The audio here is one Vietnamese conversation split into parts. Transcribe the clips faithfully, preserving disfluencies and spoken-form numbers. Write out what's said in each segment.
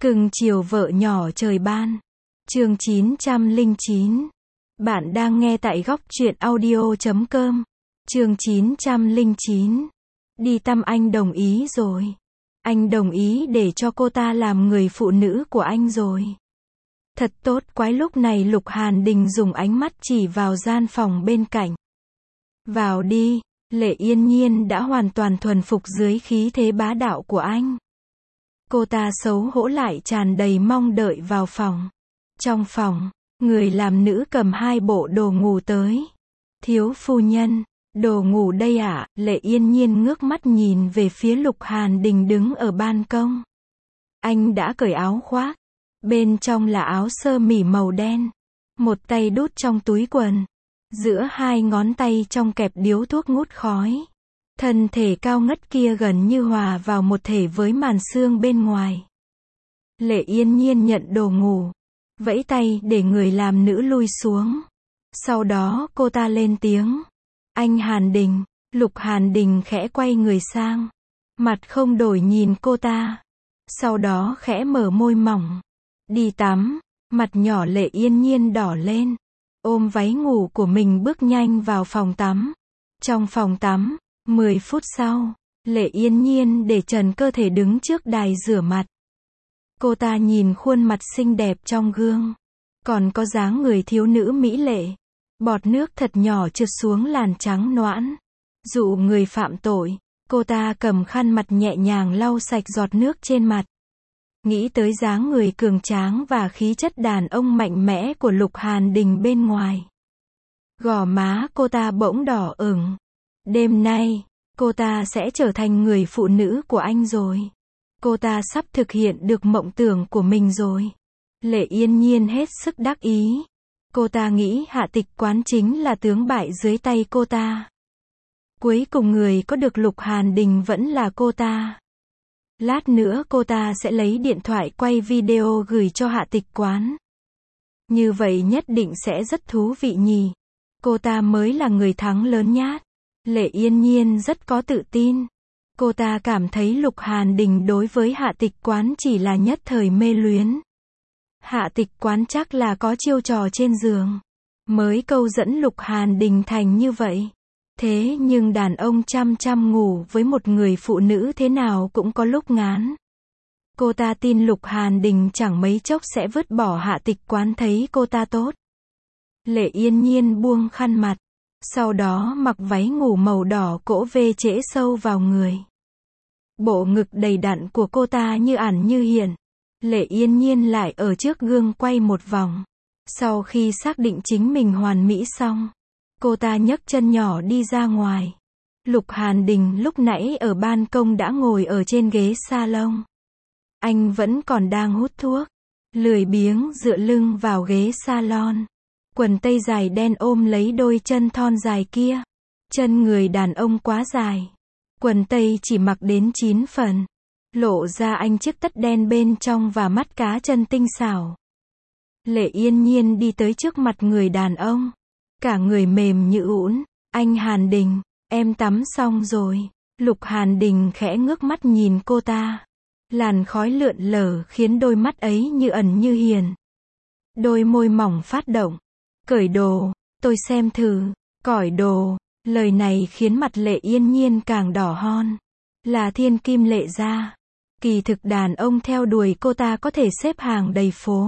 Cưng chiều vợ nhỏ trời ban. Chương chín trăm lẻ chín. Bạn đang nghe tại góc truyện audio chấm com. Chương chín trăm lẻ chín. Đi tăm anh đồng ý rồi. Anh đồng ý để cho cô ta làm người phụ nữ của anh rồi. Thật tốt. Quái lúc này Lục Hàn Đình dùng ánh mắt chỉ vào gian phòng bên cạnh. Vào đi. Lệ Yên Nhiên đã hoàn toàn thuần phục dưới khí thế bá đạo của anh. Cô ta xấu hổ lại tràn đầy mong đợi vào phòng. Trong phòng, người làm nữ cầm hai bộ đồ ngủ tới. Thiếu phu nhân, đồ ngủ đây ạ. À? Lệ Yên Nhiên ngước mắt nhìn về phía Lục Hàn Đình đứng ở ban công. Anh đã cởi áo khoác. Bên trong là áo sơ mi màu đen. Một tay đút trong túi quần. Giữa hai ngón tay trong kẹp điếu thuốc ngút khói. Thân thể cao ngất kia gần như hòa vào một thể với màn sương bên ngoài. Lệ Yên Nhiên nhận đồ ngủ. Vẫy tay để người làm nữ lui xuống. Sau đó cô ta lên tiếng. Anh Hàn Đình. Lục Hàn Đình khẽ quay người sang. Mặt không đổi nhìn cô ta. Sau đó khẽ mở môi mỏng. Đi tắm. Mặt nhỏ Lệ Yên Nhiên đỏ lên. Ôm váy ngủ của mình bước nhanh vào phòng tắm. Trong phòng tắm, mười phút sau, Lệ Yên Nhiên để trần cơ thể đứng trước đài rửa mặt. Cô ta nhìn khuôn mặt xinh đẹp trong gương. Còn có dáng người thiếu nữ mỹ lệ. Bọt nước thật nhỏ trượt xuống làn trắng nõn. Dụ người phạm tội, cô ta cầm khăn mặt nhẹ nhàng lau sạch giọt nước trên mặt. Nghĩ tới dáng người cường tráng và khí chất đàn ông mạnh mẽ của Lục Hàn Đình bên ngoài. Gò má cô ta bỗng đỏ ửng. Đêm nay, cô ta sẽ trở thành người phụ nữ của anh rồi. Cô ta sắp thực hiện được mộng tưởng của mình rồi. Lệ Yên Nhiên hết sức đắc ý. Cô ta nghĩ Hạ Tịch Quán chính là tướng bại dưới tay cô ta. Cuối cùng người có được Lục Hàn Đình vẫn là cô ta. Lát nữa cô ta sẽ lấy điện thoại quay video gửi cho Hạ Tịch Quán. Như vậy nhất định sẽ rất thú vị nhỉ. Cô ta mới là người thắng lớn nhát. Lệ Yên Nhiên rất có tự tin. Cô ta cảm thấy Lục Hàn Đình đối với Hạ Tịch Quán chỉ là nhất thời mê luyến. Hạ Tịch Quán chắc là có chiêu trò trên giường. Mới câu dẫn Lục Hàn Đình thành như vậy. Thế nhưng đàn ông chăm chăm ngủ với một người phụ nữ thế nào cũng có lúc ngán. Cô ta tin Lục Hàn Đình chẳng mấy chốc sẽ vứt bỏ Hạ Tịch Quán thấy cô ta tốt. Lệ Yên Nhiên buông khăn mặt. Sau đó mặc váy ngủ màu đỏ cổ vê trễ sâu vào người. Bộ ngực đầy đặn của cô ta như ẩn như hiện. Lệ Yên Nhiên lại ở trước gương quay một vòng. Sau khi xác định chính mình hoàn mỹ xong, cô ta nhấc chân nhỏ đi ra ngoài. Lục Hàn Đình lúc nãy ở ban công đã ngồi ở trên ghế salon. Anh vẫn còn đang hút thuốc. Lười biếng dựa lưng vào ghế salon. Quần tây dài đen ôm lấy đôi chân thon dài kia. Chân người đàn ông quá dài. Quần tây chỉ mặc đến chín phần. Lộ ra anh chiếc tất đen bên trong và mắt cá chân tinh xảo. Lệ Yên Nhiên đi tới trước mặt người đàn ông. Cả người mềm như ũn. Anh Hàn Đình, em tắm xong rồi. Lục Hàn Đình khẽ ngước mắt nhìn cô ta. Làn khói lượn lờ khiến đôi mắt ấy như ẩn như hiền. Đôi môi mỏng phát động. Cởi đồ, tôi xem thử. Cởi đồ, lời này khiến mặt Lệ Yên Nhiên càng đỏ hon. Là thiên kim Lệ gia. Kỳ thực đàn ông theo đuổi cô ta có thể xếp hàng đầy phố.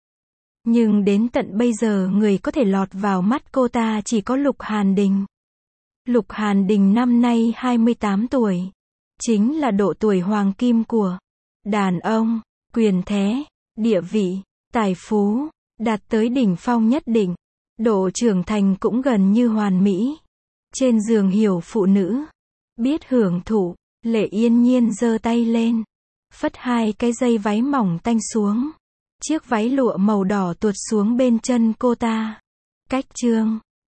Nhưng đến tận bây giờ người có thể lọt vào mắt cô ta chỉ có Lục Hàn Đình. Lục Hàn Đình năm nay hai mươi tám tuổi. Chính là độ tuổi hoàng kim của đàn ông, quyền thế, địa vị, tài phú, đạt tới đỉnh phong nhất định. Độ trưởng thành cũng gần như hoàn mỹ. Trên giường hiểu phụ nữ. Biết hưởng thụ, Lệ Yên Nhiên giơ tay lên. Phất hai cái dây váy mỏng tanh xuống. Chiếc váy lụa màu đỏ tuột xuống bên chân cô ta. Cách chương